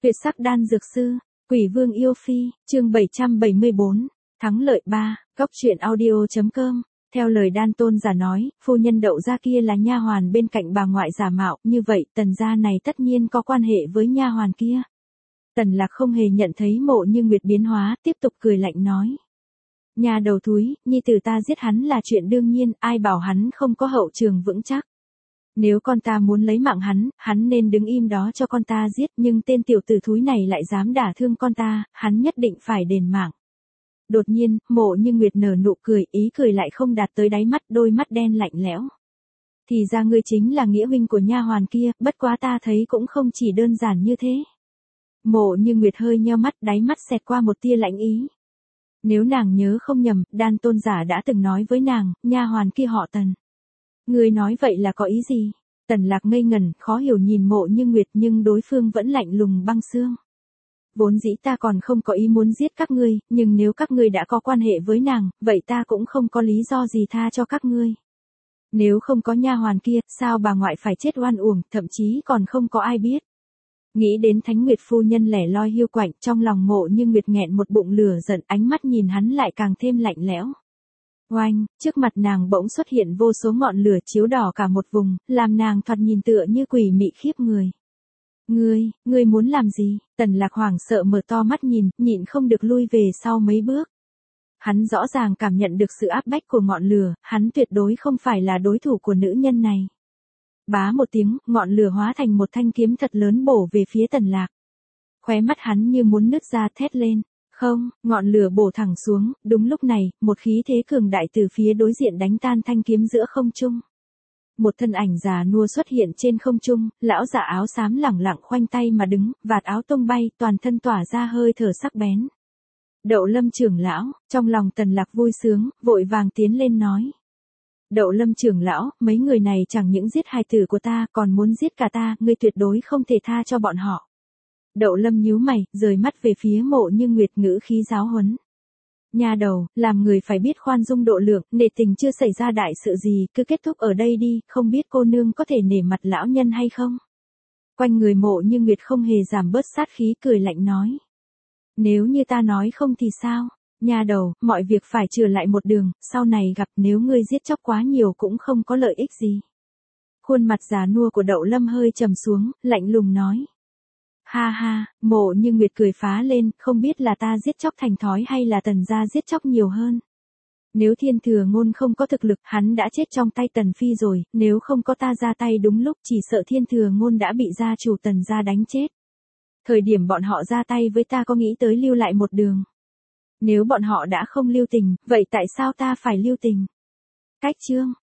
Tuyệt sắc đan dược sư, Quỷ Vương yêu phi, chương 774, thắng lợi 3, góc truyện audio.com. Theo lời Đan Tôn giả nói, phu nhân Đậu gia kia là nha hoàn bên cạnh bà ngoại giả mạo, như vậy Tần gia này tất nhiên có quan hệ với nha hoàn kia. Tần Lạc không hề nhận thấy Mộ Như Nguyệt biến hóa, tiếp tục cười lạnh nói: "Nhà đầu thúi, nhi tử ta giết hắn là chuyện đương nhiên, ai bảo hắn không có hậu trường vững chắc. Nếu con ta muốn lấy mạng hắn nên đứng im đó cho con ta giết, nhưng tên tiểu tử thúi này lại dám đả thương con ta, hắn nhất định phải đền mạng." Đột nhiên, Mộ Như Nguyệt nở nụ cười, ý cười lại không đạt tới đáy mắt, đôi mắt đen lạnh lẽo. "Thì ra ngươi chính là nghĩa huynh của nha hoàn kia, bất quá ta thấy cũng không chỉ đơn giản như thế." Mộ Như Nguyệt hơi nheo mắt, đáy mắt xẹt qua một tia lạnh ý. Nếu nàng nhớ không nhầm, Đan Tôn giả đã từng nói với nàng, nha hoàn kia họ Tần. "Ngươi nói vậy là có ý gì?" Tần Lạc ngây ngẩn, khó hiểu nhìn Mộ Như Nguyệt, nhưng đối phương vẫn lạnh lùng băng xương. "Vốn dĩ ta còn không có ý muốn giết các ngươi, nhưng nếu các ngươi đã có quan hệ với nàng, vậy ta cũng không có lý do gì tha cho các ngươi. Nếu không có nha hoàn kia, sao bà ngoại phải chết oan uổng, thậm chí còn không có ai biết." Nghĩ đến Thánh Nguyệt phu nhân lẻ loi hiu quạnh, trong lòng Mộ Như Nguyệt nghẹn một bụng lửa giận, ánh mắt nhìn hắn lại càng thêm lạnh lẽo. Oanh, trước mặt nàng bỗng xuất hiện vô số ngọn lửa chiếu đỏ cả một vùng, làm nàng thoạt nhìn tựa như quỷ mị khiếp người. Ngươi muốn làm gì?" Tần Lạc hoảng sợ mở to mắt nhìn, nhịn không được lui về sau mấy bước. Hắn rõ ràng cảm nhận được sự áp bách của ngọn lửa, hắn tuyệt đối không phải là đối thủ của nữ nhân này. Bá một tiếng, ngọn lửa hóa thành một thanh kiếm thật lớn bổ về phía Tần Lạc. Khóe mắt hắn như muốn nứt ra, thét lên. Không, ngọn lửa bổ thẳng xuống, đúng lúc này, một khí thế cường đại từ phía đối diện đánh tan thanh kiếm giữa không trung. Một thân ảnh già nua xuất hiện trên không trung, lão già áo xám lẳng lặng khoanh tay mà đứng, vạt áo tung bay, toàn thân tỏa ra hơi thở sắc bén. "Đậu Lâm trưởng lão." Trong lòng Tần Lạc vui sướng, vội vàng tiến lên nói: "Đậu Lâm trưởng lão, mấy người này chẳng những giết hài tử của ta, còn muốn giết cả ta, ngươi tuyệt đối không thể tha cho bọn họ." Đậu Lâm nhíu mày, rời mắt về phía Mộ Như Nguyệt, ngữ khí giáo huấn: "Nha đầu, làm người phải biết khoan dung độ lượng, nể tình chưa xảy ra đại sự gì, cứ kết thúc ở đây đi, không biết cô nương có thể nể mặt lão nhân hay không?" Quanh người Mộ Như Nguyệt không hề giảm bớt sát khí, cười lạnh nói: "Nếu như ta nói không thì sao? Nha đầu, mọi việc phải chừa lại một đường, sau này gặp, nếu ngươi giết chóc quá nhiều cũng không có lợi ích gì." Khuôn mặt già nua của Đậu Lâm hơi trầm xuống, lạnh lùng nói: "Ha ha." Mộ Như Nguyệt cười phá lên, "Không biết là ta giết chóc thành thói hay là Tần gia giết chóc nhiều hơn. Nếu Thiên Thừa Ngôn không có thực lực, hắn đã chết trong tay Tần phi rồi, nếu không có ta ra tay đúng lúc, chỉ sợ Thiên Thừa Ngôn đã bị gia chủ Tần gia đánh chết. Thời điểm bọn họ ra tay với ta có nghĩ tới lưu lại một đường. Nếu bọn họ đã không lưu tình, vậy tại sao ta phải lưu tình?" Cách chương